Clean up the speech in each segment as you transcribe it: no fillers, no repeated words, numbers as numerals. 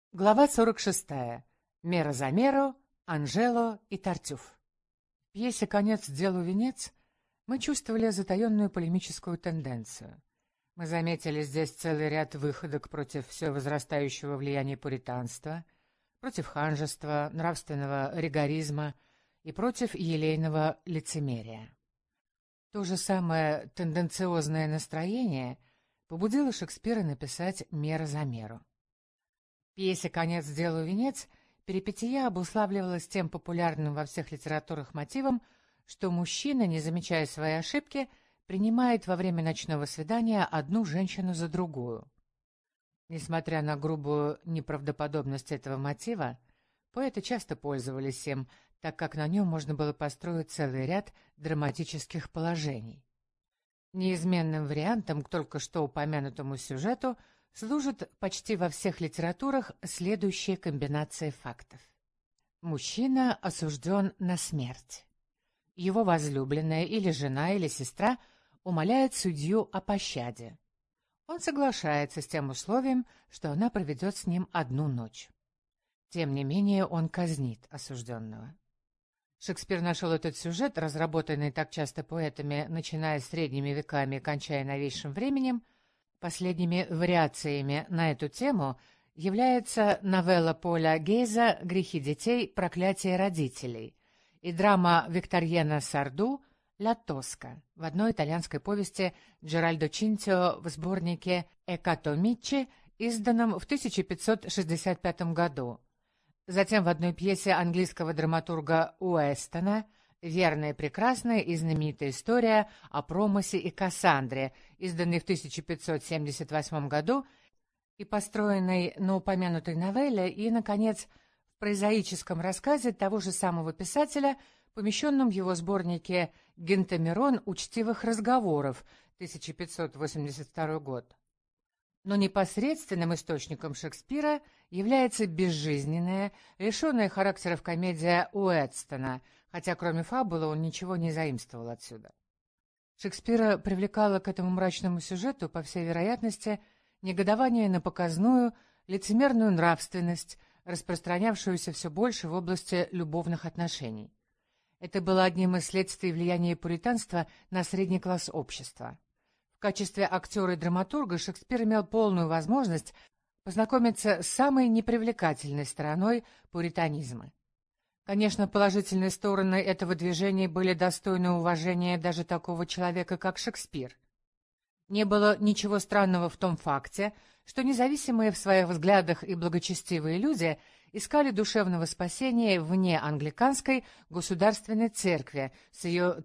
Глава 46. Мера за меру, Анжело и Тартюф. В пьесе «Конец делу венец» мы чувствовали затаенную полемическую тенденцию. Мы заметили здесь целый ряд выходок против все возрастающего влияния пуританства, против ханжества, нравственного ригоризма и против елейного лицемерия. То же самое тенденциозное настроение побудило Шекспира написать «Мера за меру». В пьесе «Конец делу венец» перипетия обуславливалась тем популярным во всех литературах мотивом, что мужчина, не замечая своей ошибки, принимает во время ночного свидания одну женщину за другую. Несмотря на грубую неправдоподобность этого мотива, поэты часто пользовались им, так как на нем можно было построить целый ряд драматических положений. Неизменным вариантом к только что упомянутому сюжету служит почти во всех литературах следующая комбинация фактов. Мужчина осужден на смерть. Его возлюбленная или жена, или сестра умоляет судью о пощаде. Он соглашается с тем условием, что она проведет с ним одну ночь. Тем не менее, он казнит осужденного. Шекспир нашел этот сюжет, разработанный так часто поэтами, начиная с средними веками и кончая новейшим временем. Последними вариациями на эту тему является новелла Поля Гейза «Грехи детей. Проклятие родителей» и драма Викторьена Сарду «Ля Тоска» в одной итальянской повести Джеральдо Чинтио в сборнике «Экатомиччи», изданном в 1565 году. Затем в одной пьесе английского драматурга Уэстона «Верная, прекрасная и знаменитая история о Промосе и Кассандре», изданный в 1578 году и построенный на упомянутой новелле, и, наконец, в прозаическом рассказе того же самого писателя, помещенном в его сборнике «Гентамирон учтивых разговоров», 1582 год. Но непосредственным источником Шекспира является безжизненная, лишенная характеров комедия Уэстона, хотя кроме фабулы он ничего не заимствовал отсюда. Шекспира привлекало к этому мрачному сюжету, по всей вероятности, негодование на показную, лицемерную нравственность, распространявшуюся все больше в области любовных отношений. Это было одним из следствий влияния пуританства на средний класс общества. В качестве актера и драматурга Шекспир имел полную возможность познакомиться с самой непривлекательной стороной пуританизма. Конечно, положительные стороны этого движения были достойны уважения даже такого человека, как Шекспир. Не было ничего странного в том факте, что независимые в своих взглядах и благочестивые люди искали душевного спасения вне англиканской государственной церкви с ее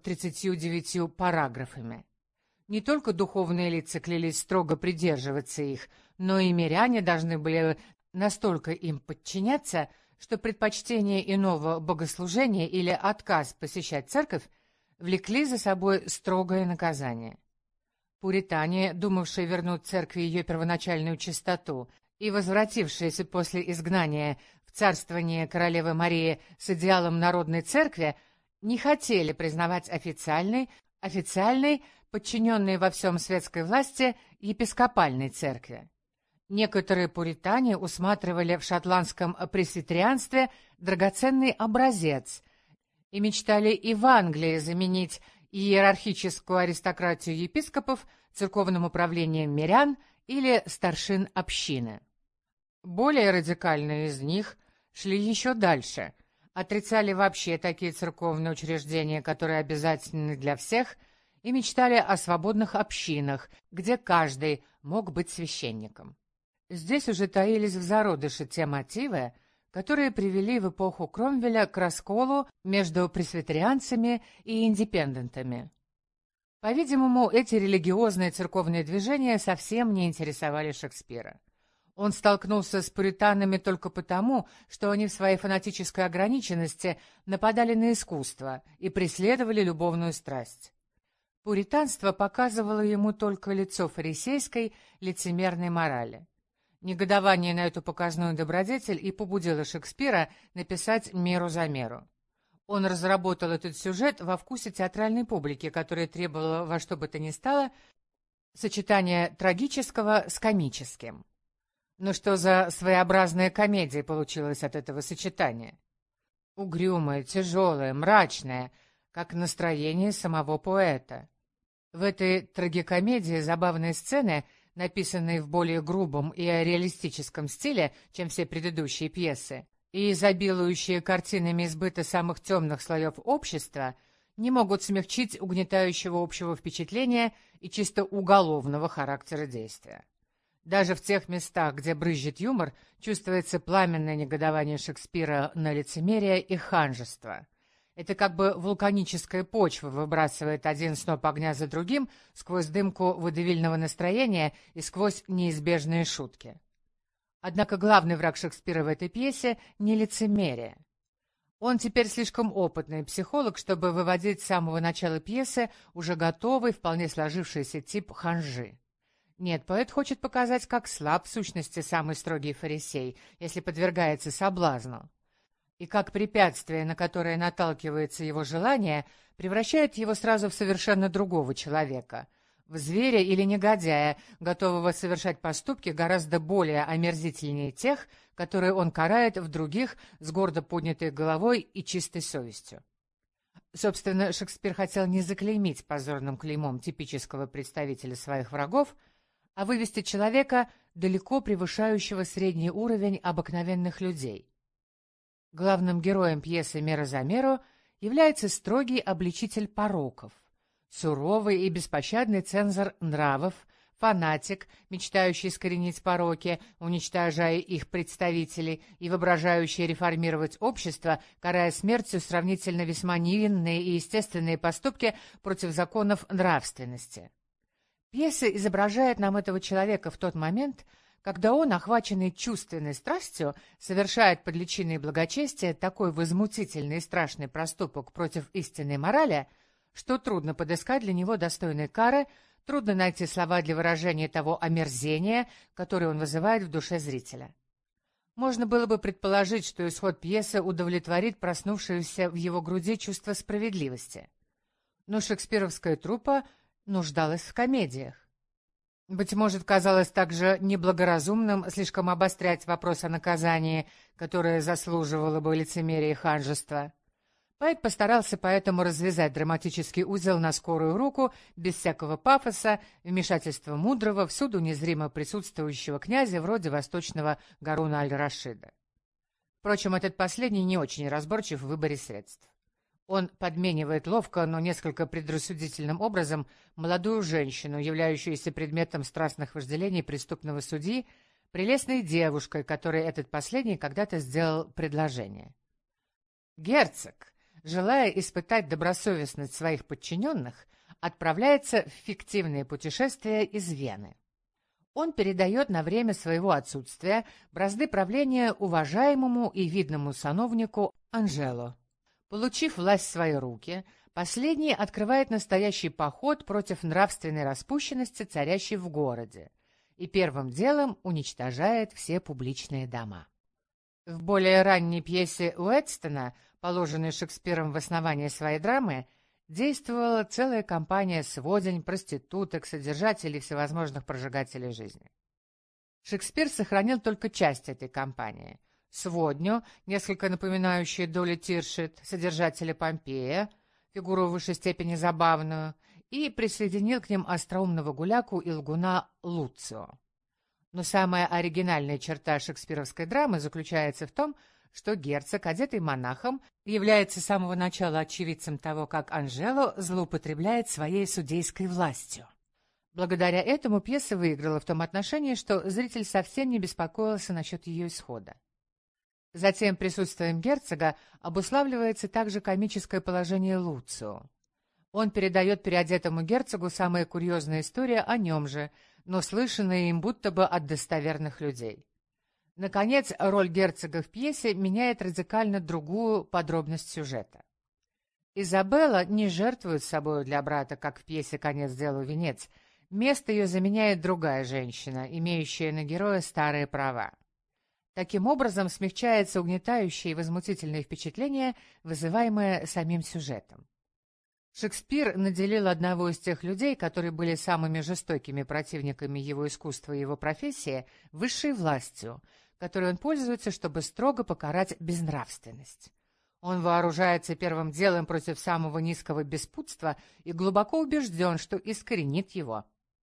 39 параграфами. Не только духовные лица клялись строго придерживаться их, но и миряне должны были настолько им подчиняться, что предпочтение иного богослужения или отказ посещать церковь влекли за собой строгое наказание. Пуритане, думавшие вернуть церкви ее первоначальную чистоту и возвратившиеся после изгнания в царствование королевы Марии с идеалом народной церкви, не хотели признавать официальной, подчиненной во всем светской власти, епископальной церкви. Некоторые пуритане усматривали в шотландском пресвитерианстве драгоценный образец и мечтали и в Англии заменить иерархическую аристократию епископов церковным управлением мирян или старшин общины. Более радикальные из них шли еще дальше, отрицали вообще такие церковные учреждения, которые обязательны для всех, и мечтали о свободных общинах, где каждый мог быть священником. Здесь уже таились в зародыше те мотивы, которые привели в эпоху Кромвеля к расколу между пресвитерианцами и индепендентами. По-видимому, эти религиозные церковные движения совсем не интересовали Шекспира. Он столкнулся с пуританами только потому, что они в своей фанатической ограниченности нападали на искусство и преследовали любовную страсть. Пуританство показывало ему только лицо фарисейской лицемерной морали. Негодование на эту показную добродетель и побудило Шекспира написать «Меру за меру». Он разработал этот сюжет во вкусе театральной публики, которая требовала во что бы то ни стало сочетания трагического с комическим. Но что за своеобразная комедия получилась от этого сочетания? Угрюмая, тяжелая, мрачная, как настроение самого поэта. В этой трагикомедии забавные сцены, написанные в более грубом и реалистическом стиле, чем все предыдущие пьесы, и изобилующие картинами избыта самых темных слоев общества, не могут смягчить угнетающего общего впечатления и чисто уголовного характера действия. Даже в тех местах, где брызжет юмор, чувствуется пламенное негодование Шекспира на лицемерие и ханжество. Это как бы вулканическая почва выбрасывает один сноп огня за другим сквозь дымку водевильного настроения и сквозь неизбежные шутки. Однако главный враг Шекспира в этой пьесе не лицемерие. Он теперь слишком опытный психолог, чтобы выводить с самого начала пьесы уже готовый, вполне сложившийся тип ханжи. Нет, поэт хочет показать, как слаб в сущности самый строгий фарисей, если подвергается соблазну, и как препятствие, на которое наталкивается его желание, превращает его сразу в совершенно другого человека, в зверя или негодяя, готового совершать поступки гораздо более омерзительнее тех, которые он карает в других с гордо поднятой головой и чистой совестью. Собственно, Шекспир хотел не заклеймить позорным клеймом типического представителя своих врагов, а вывести человека, далеко превышающего средний уровень обыкновенных людей. Главным героем пьесы «Мера за меру» является строгий обличитель пороков, суровый и беспощадный цензор нравов, фанатик, мечтающий искоренить пороки, уничтожая их представителей и воображающий реформировать общество, карая смертью сравнительно весьма невинные и естественные поступки против законов нравственности. Пьеса изображает нам этого человека в тот момент, когда он, охваченный чувственной страстью, совершает под личиной благочестия такой возмутительный и страшный проступок против истинной морали, что трудно подыскать для него достойной кары, трудно найти слова для выражения того омерзения, которое он вызывает в душе зрителя. Можно было бы предположить, что исход пьесы удовлетворит проснувшееся в его груди чувство справедливости. Но шекспировская труппа нуждалась в комедиях. Быть может, казалось также неблагоразумным слишком обострять вопрос о наказании, которое заслуживало бы лицемерия и ханжества. Поэт постарался поэтому развязать драматический узел на скорую руку, без всякого пафоса, вмешательства мудрого, всюду незримо присутствующего князя вроде восточного Гаруна аль-Рашида. Впрочем, этот последний не очень разборчив в выборе средств. Он подменивает ловко, но несколько предрассудительным образом молодую женщину, являющуюся предметом страстных вожделений преступного судьи, прелестной девушкой, которой этот последний когда-то сделал предложение. Герцог, желая испытать добросовестность своих подчиненных, отправляется в фиктивное путешествие из Вены. Он передает на время своего отсутствия бразды правления уважаемому и видному сановнику Анжело. Получив власть в свои руки, последний открывает настоящий поход против нравственной распущенности, царящей в городе, и первым делом уничтожает все публичные дома. В более ранней пьесе Уэдстона, положенной Шекспиром в основание своей драмы, действовала целая компания сводень, проституток, содержателей всевозможных прожигателей жизни. Шекспир сохранил только часть этой компании — сводню, несколько напоминающую Долли Тиршет, содержателя Помпея, фигуру в высшей степени забавную, и присоединил к ним остроумного гуляку и лгуна Луцио. Но самая оригинальная черта шекспировской драмы заключается в том, что герцог, одетый монахом, является с самого начала очевидцем того, как Анжело злоупотребляет своей судейской властью. Благодаря этому пьеса выиграла в том отношении, что зритель совсем не беспокоился насчет ее исхода. Затем присутствием герцога обуславливается также комическое положение Луцио. Он передает переодетому герцогу самые курьезные истории о нем же, но слышанные им будто бы от достоверных людей. Наконец, роль герцога в пьесе меняет радикально другую подробность сюжета. Изабелла не жертвует собою для брата, как в пьесе «Конец делу венец». Место ее заменяет другая женщина, имеющая на героя старые права. Таким образом, смягчается угнетающее и возмутительное впечатление, вызываемое самим сюжетом. Шекспир наделил одного из тех людей, которые были самыми жестокими противниками его искусства и его профессии, высшей властью, которой он пользуется, чтобы строго покарать безнравственность. Он вооружается первым делом против самого низкого беспутства и глубоко убежден, что искоренит его.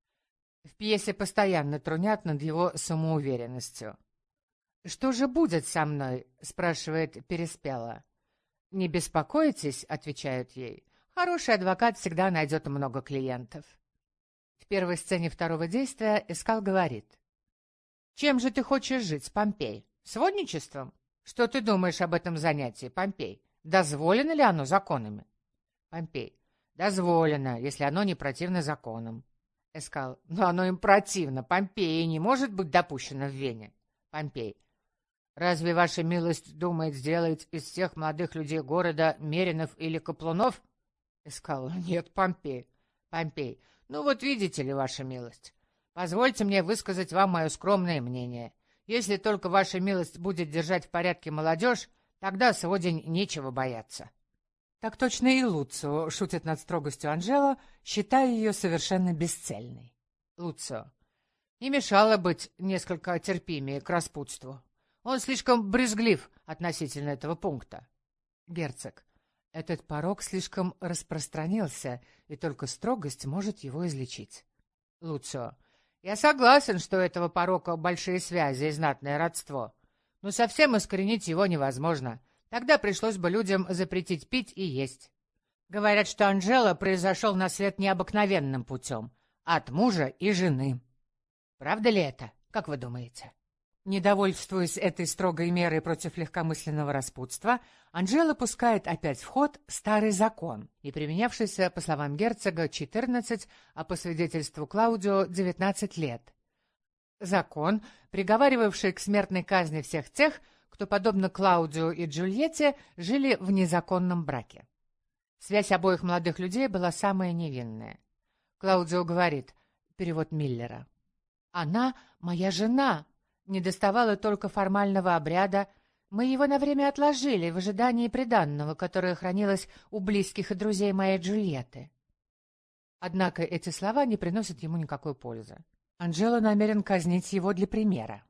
В пьесе постоянно трунят над его самоуверенностью. «Что же будет со мной?» — спрашивает Переспела. «Не беспокойтесь», — отвечают ей. «Хороший адвокат всегда найдет много клиентов». В первой сцене второго действия Эскал говорит: «Чем же ты хочешь жить, Помпей? Сводничеством? Что ты думаешь об этом занятии, Помпей? Дозволено ли оно законами?» Помпей: «Дозволено, если оно не противно законам». Эскал: «Но оно им противно, Помпей, и не может быть допущено в Вене». Помпей: «Разве ваша милость думает сделать из всех молодых людей города меринов или каплунов?» Эскал: «Нет, Помпей». Помпей: «Ну вот видите ли, ваша милость, позвольте мне высказать вам мое скромное мнение. Если только ваша милость будет держать в порядке молодежь, тогда сегодня нечего бояться». Так точно и Луцио шутит над строгостью Анжело, считая ее совершенно бесцельной. Луцио: «Не мешало быть несколько терпимее к распутству. Он слишком брезглив относительно этого пункта». Герцог: «Этот порок слишком распространился, и только строгость может его излечить». Луцио: «Я согласен, что у этого порока большие связи и знатное родство, но совсем искоренить его невозможно. Тогда пришлось бы людям запретить пить и есть. Говорят, что Анжело произошел на свет необыкновенным путем, от мужа и жены. Правда ли это, как вы думаете?» Недовольствуясь этой строгой мерой против легкомысленного распутства, Анжело пускает опять в ход старый закон, и применявшийся, по словам герцога, 14, а по свидетельству Клаудио 19 лет. Закон, приговаривавший к смертной казни всех тех, кто, подобно Клаудио и Джульетте, жили в незаконном браке. Связь обоих молодых людей была самая невинная. Клаудио говорит, перевод Миллера: «Она моя жена. Недоставало только формального обряда. Мы его на время отложили в ожидании приданного, которое хранилось у близких и друзей моей Джульетты». Однако эти слова не приносят ему никакой пользы. Анжело намерен казнить его для примера.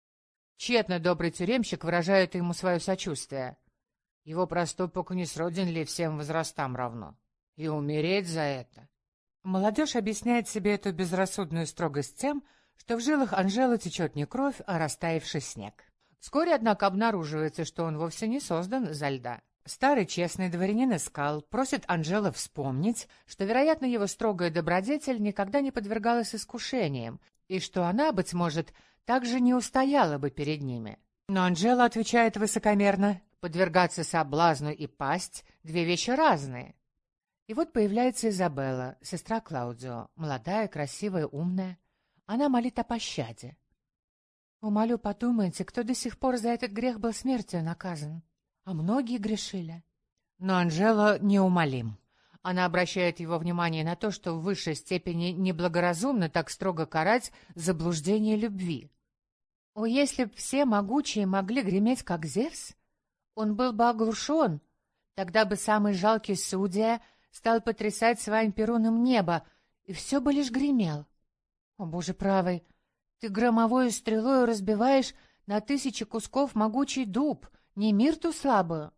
Тщетно добрый тюремщик выражает ему свое сочувствие. Его проступок не сроден ли всем возрастам равно? И умереть за это. Молодежь объясняет себе эту безрассудную строгость тем, что в жилах Анжело течет не кровь, а растаявший снег. Вскоре, однако, обнаруживается, что он вовсе не создан изо льда. Старый честный дворянин Эскал просит Анжело вспомнить, что, вероятно, его строгая добродетель никогда не подвергалась искушениям, и что она, быть может, также не устояла бы перед ними. Но Анжело отвечает высокомерно: подвергаться соблазну и пасть — две вещи разные. И вот появляется Изабелла, сестра Клаудио, молодая, красивая, умная. Она молит о пощаде. «Умолю, подумайте, кто до сих пор за этот грех был смертью наказан? А многие грешили». Но Анжело неумолим. Она обращает его внимание на то, что в высшей степени неблагоразумно так строго карать заблуждение любви. О, если б все могучие могли греметь, как Зевс, он был бы оглушен, тогда бы самый жалкий судья стал потрясать своим перуном небо, и все бы лишь гремел. О, Боже правый, ты громовою стрелою разбиваешь на тысячи кусков могучий дуб, не мирту слабую.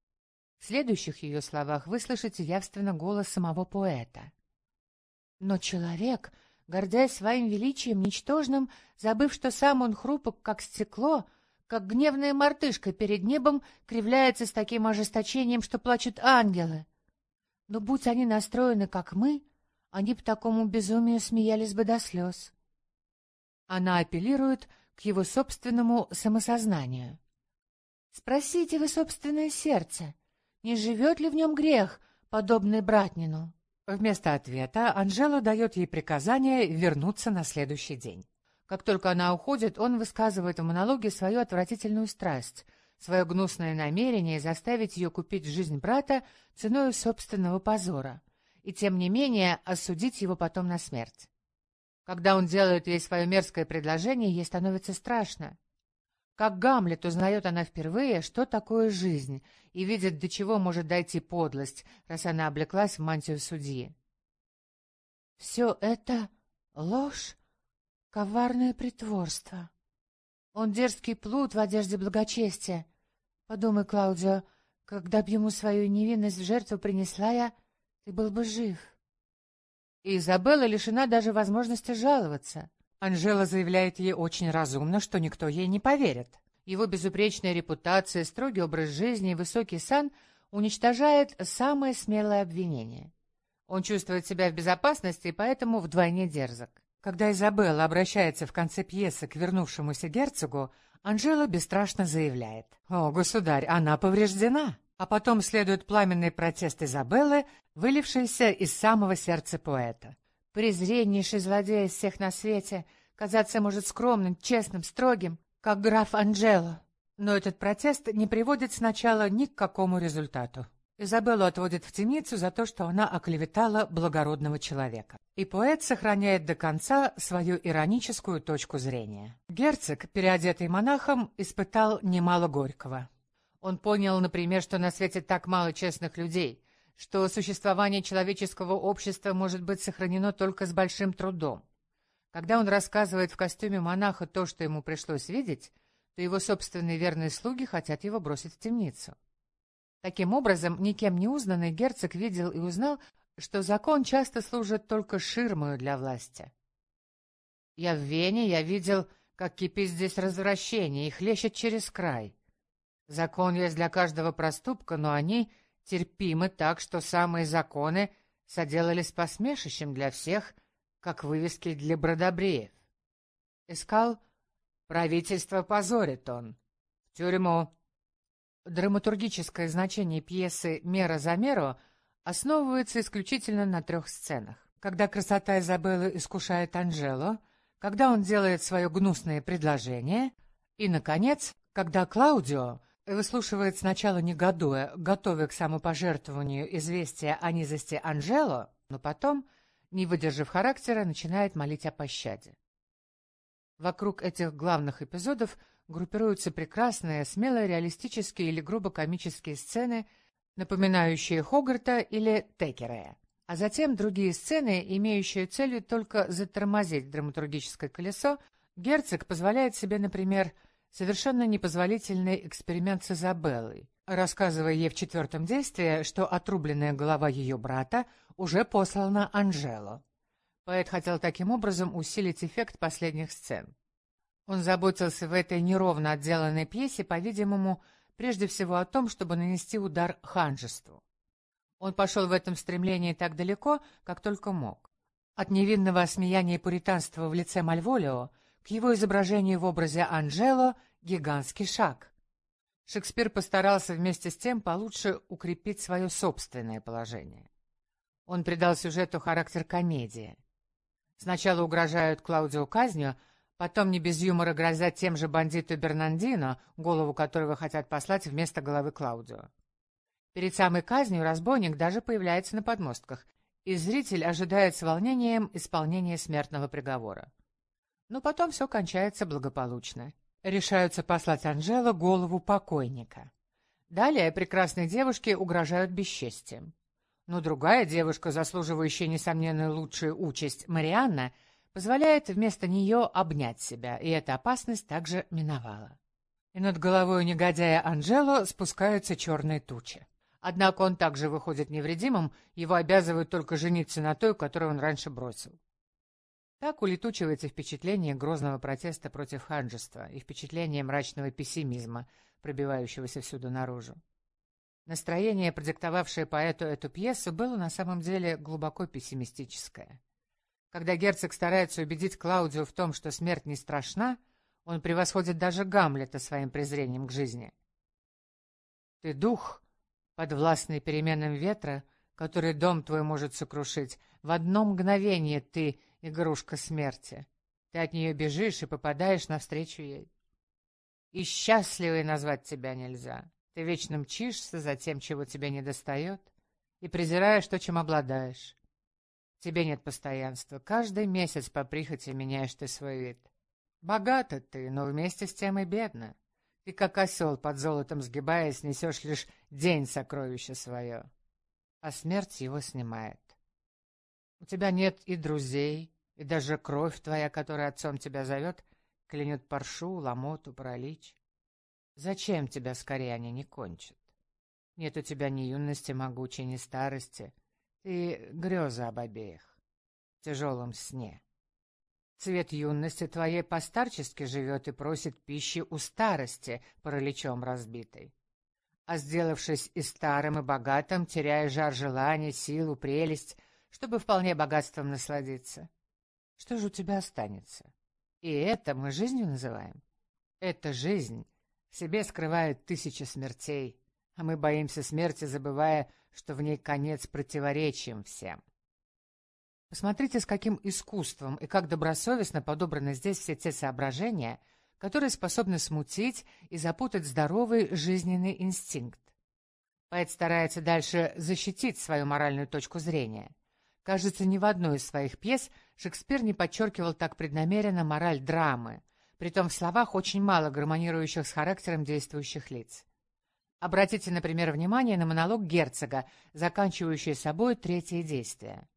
В следующих ее словах вы слышите явственно голос самого поэта. Но человек, гордясь своим величием ничтожным, забыв, что сам он хрупок, как стекло, как гневная мартышка перед небом, кривляется с таким ожесточением, что плачут ангелы. Но будь они настроены, как мы, они б такому безумию смеялись бы до слез. Она апеллирует к его собственному самосознанию. Спросите вы собственное сердце, не живет ли в нем грех, подобный братнину? Вместо ответа Анжело дает ей приказание вернуться на следующий день. Как только она уходит, он высказывает в монологе свою отвратительную страсть, свое гнусное намерение заставить ее купить жизнь брата ценой собственного позора, и тем не менее осудить его потом на смерть. Когда он делает ей свое мерзкое предложение, ей становится страшно. Как Гамлет узнает она впервые, что такое жизнь, и видит, до чего может дойти подлость, раз она облеклась в мантию судьи. Все это ложь, коварное притворство. Он дерзкий плут в одежде благочестия. Подумай, Клаудио, когда б ему свою невинность в жертву принесла я, ты был бы жив. И Изабелла лишена даже возможности жаловаться. Анжела заявляет ей очень разумно, что никто ей не поверит. Его безупречная репутация, строгий образ жизни и высокий сан уничтожает самое смелое обвинение. Он чувствует себя в безопасности и поэтому вдвойне дерзок. Когда Изабелла обращается в конце пьесы к вернувшемуся герцогу, Анжела бесстрашно заявляет: «О, государь, она повреждена!» А потом следует пламенный протест Изабеллы, вылившийся из самого сердца поэта. Презреннейший злодей из всех на свете казаться может скромным, честным, строгим, как граф Анджело. Но этот протест не приводит сначала ни к какому результату. Изабеллу отводят в темницу за то, что она оклеветала благородного человека. И поэт сохраняет до конца свою ироническую точку зрения. Герцог, переодетый монахом, испытал немало горького. Он понял, например, что на свете так мало честных людей, что существование человеческого общества может быть сохранено только с большим трудом. Когда он рассказывает в костюме монаха то, что ему пришлось видеть, то его собственные верные слуги хотят его бросить в темницу. Таким образом, никем не узнанный герцог видел и узнал, что закон часто служит только ширмою для власти. «Я в Вене, я видел, как кипит здесь развращение и хлещет через край. Закон есть для каждого проступка, но они терпимы так, что самые законы соделались посмешищем для всех, как вывески для бродобреев. Искал, правительство позорит он. В тюрьму». Драматургическое значение пьесы «Мера за меру» основывается исключительно на 3 сценах. Когда красота Изабеллы искушает Анжело, когда он делает свое гнусное предложение, и, наконец, когда Клаудио выслушивает сначала негодуя, готовя к самопожертвованию известие о низости Анжело, но потом, не выдержав характера, начинает молить о пощаде. Вокруг этих главных эпизодов группируются прекрасные, смело реалистические или грубо комические сцены, напоминающие Хогарта или Теккерея, а затем другие сцены, имеющие целью только затормозить драматургическое колесо. Герцог позволяет себе, например, совершенно непозволительный эксперимент с Изабеллой, рассказывая ей в 4-м действии, что отрубленная голова ее брата уже послана Анжело. Поэт хотел таким образом усилить эффект последних сцен. Он заботился в этой неровно отделанной пьесе, по-видимому, прежде всего о том, чтобы нанести удар ханжеству. Он пошел в этом стремлении так далеко, как только мог. От невинного осмеяния и пуританства в лице Мальволио к его изображению в образе Анжело гигантский шаг. Шекспир постарался вместе с тем получше укрепить свое собственное положение. Он придал сюжету характер комедии. Сначала угрожают Клаудио казнью, потом не без юмора грозят тем же бандиту Бернандино, голову которого хотят послать вместо головы Клаудио. Перед самой казнью разбойник даже появляется на подмостках, и зритель ожидает с волнением исполнения смертного приговора. Но потом все кончается благополучно. Решаются послать Анжело голову покойника. Далее прекрасной девушке угрожают бесчестием. Но другая девушка, заслуживающая, несомненно, лучшую участь, Марианна, позволяет вместо нее обнять себя, и эта опасность также миновала. И над головой негодяя Анжело спускаются черные тучи. Однако он также выходит невредимым, его обязывают только жениться на той, которую он раньше бросил. Так улетучивается впечатление грозного протеста против ханжества и впечатление мрачного пессимизма, пробивающегося всюду наружу. Настроение, продиктовавшее поэту эту пьесу, было на самом деле глубоко пессимистическое. Когда герцог старается убедить Клаудио в том, что смерть не страшна, он превосходит даже Гамлета своим презрением к жизни. «Ты дух, подвластный переменам ветра, который дом твой может сокрушить. В одно мгновение ты — игрушка смерти. Ты от нее бежишь и попадаешь навстречу ей. И счастливой назвать тебя нельзя. Ты вечно мчишься за тем, чего тебе недостает, и презираешь то, чем обладаешь. Тебе нет постоянства. Каждый месяц по прихоти меняешь ты свой вид. Богата ты, но вместе с тем и бедна. Ты, как осел, под золотом сгибаясь, несешь лишь день сокровища свое, а смерть его снимает. У тебя нет и друзей, и даже кровь твоя, которая отцом тебя зовет, клянет паршу, ломоту, паралич. Зачем тебя скорее они не кончат? Нет у тебя ни юности могучей, ни старости. Ты греза об обеих, в тяжелом сне. Цвет юности твоей постарчески живет и просит пищи у старости, параличом разбитой. А сделавшись и старым, и богатым, теряя жар желания, силу, прелесть, чтобы вполне богатством насладиться, что же у тебя останется? И это мы жизнью называем? Эта жизнь в себе скрывает тысячи смертей, а мы боимся смерти, забывая, что в ней конец противоречиям всем. Посмотрите, с каким искусством и как добросовестно подобраны здесь все те соображения, которые способны смутить и запутать здоровый жизненный инстинкт. Поэт старается дальше защитить свою моральную точку зрения. Кажется, ни в одной из своих пьес Шекспир не подчеркивал так преднамеренно мораль драмы, притом в словах очень мало гармонирующих с характером действующих лиц. Обратите, например, внимание на монолог герцога, заканчивающий собой третье действие.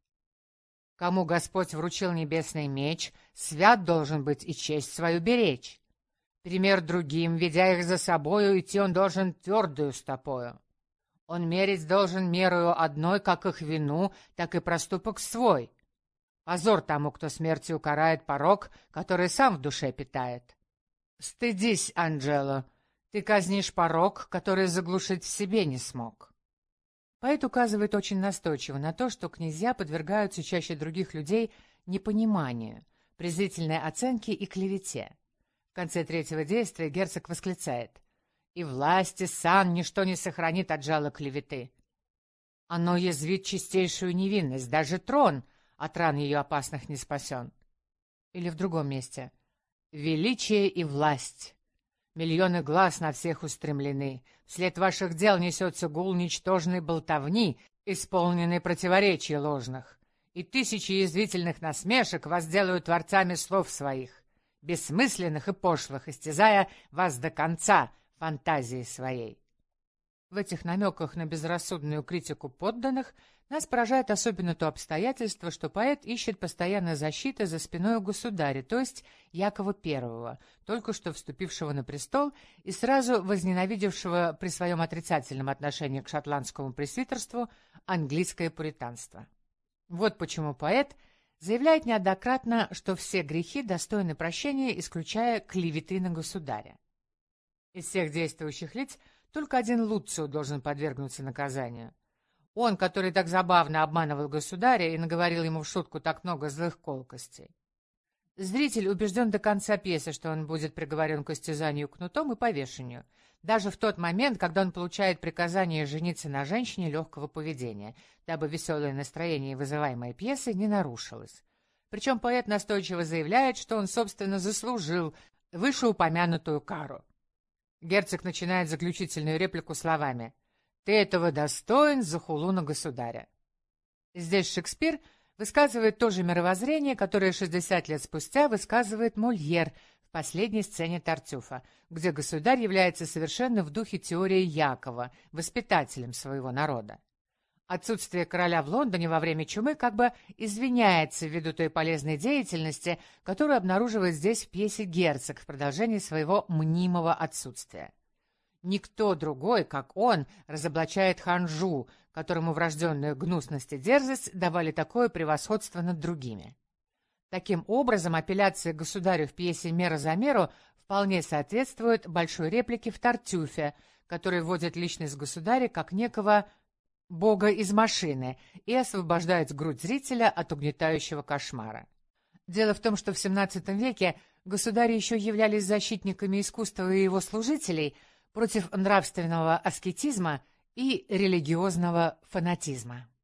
«Кому Господь вручил небесный меч, свят должен быть и честь свою беречь. Пример другим, ведя их за собою, идти он должен твердую стопою. Он мерить должен мерою одной, как их вину, так и проступок свой. Позор тому, кто смертью карает порок, который сам в душе питает. Стыдись, Анджело, ты казнишь порок, который заглушить в себе не смог». Поэт указывает очень настойчиво на то, что князья подвергаются чаще других людей непониманию, презрительной оценке и клевете. В конце третьего действия герцог восклицает: «И власти сан ничто не сохранит от жала клеветы. Оно язвит чистейшую невинность, даже трон от ран ее опасных не спасен». Или в другом месте: «Величие и власть. Миллионы глаз на всех устремлены. Вслед ваших дел несется гул ничтожной болтовни, исполненной противоречий ложных. И тысячи язвительных насмешек вас делают творцами слов своих, бессмысленных и пошлых, истязая вас до конца фантазии своей». В этих намеках на безрассудную критику подданных нас поражает особенно то обстоятельство, что поэт ищет постоянно защиты за спиной у государя, то есть Якова I, только что вступившего на престол и сразу возненавидевшего при своем отрицательном отношении к шотландскому пресвитерству английское пуританство. Вот почему поэт заявляет неоднократно, что все грехи достойны прощения, исключая клеветы на государя. Из всех действующих лиц только один Луцио должен подвергнуться наказанию. Он, который так забавно обманывал государя и наговорил ему в шутку так много злых колкостей. Зритель убежден до конца пьесы, что он будет приговорен к истязанию кнутом и повешению, даже в тот момент, когда он получает приказание жениться на женщине легкого поведения, дабы веселое настроение, вызываемое пьесой, не нарушилось. Причем поэт настойчиво заявляет, что он, собственно, заслужил вышеупомянутую кару. Герцог начинает заключительную реплику словами: «Ты этого достоин за хулу на государя». Здесь Шекспир высказывает то же мировоззрение, которое 60 лет спустя высказывает Мольер в последней сцене Тартюфа, где государь является совершенно в духе теории Якова, воспитателем своего народа. Отсутствие короля в Лондоне во время чумы как бы извиняется ввиду той полезной деятельности, которую обнаруживает здесь в пьесе герцог в продолжении своего мнимого отсутствия. Никто другой, как он, разоблачает ханжу, которому врожденная гнусность и дерзость давали такое превосходство над другими. Таким образом, апелляция к государю в пьесе «Мера за меру» вполне соответствует большой реплике в Тартюфе, который вводит личность государя как некого бога из машины и освобождает грудь зрителя от угнетающего кошмара. Дело в том, что в XVII веке государи еще являлись защитниками искусства и его служителей против нравственного аскетизма и религиозного фанатизма.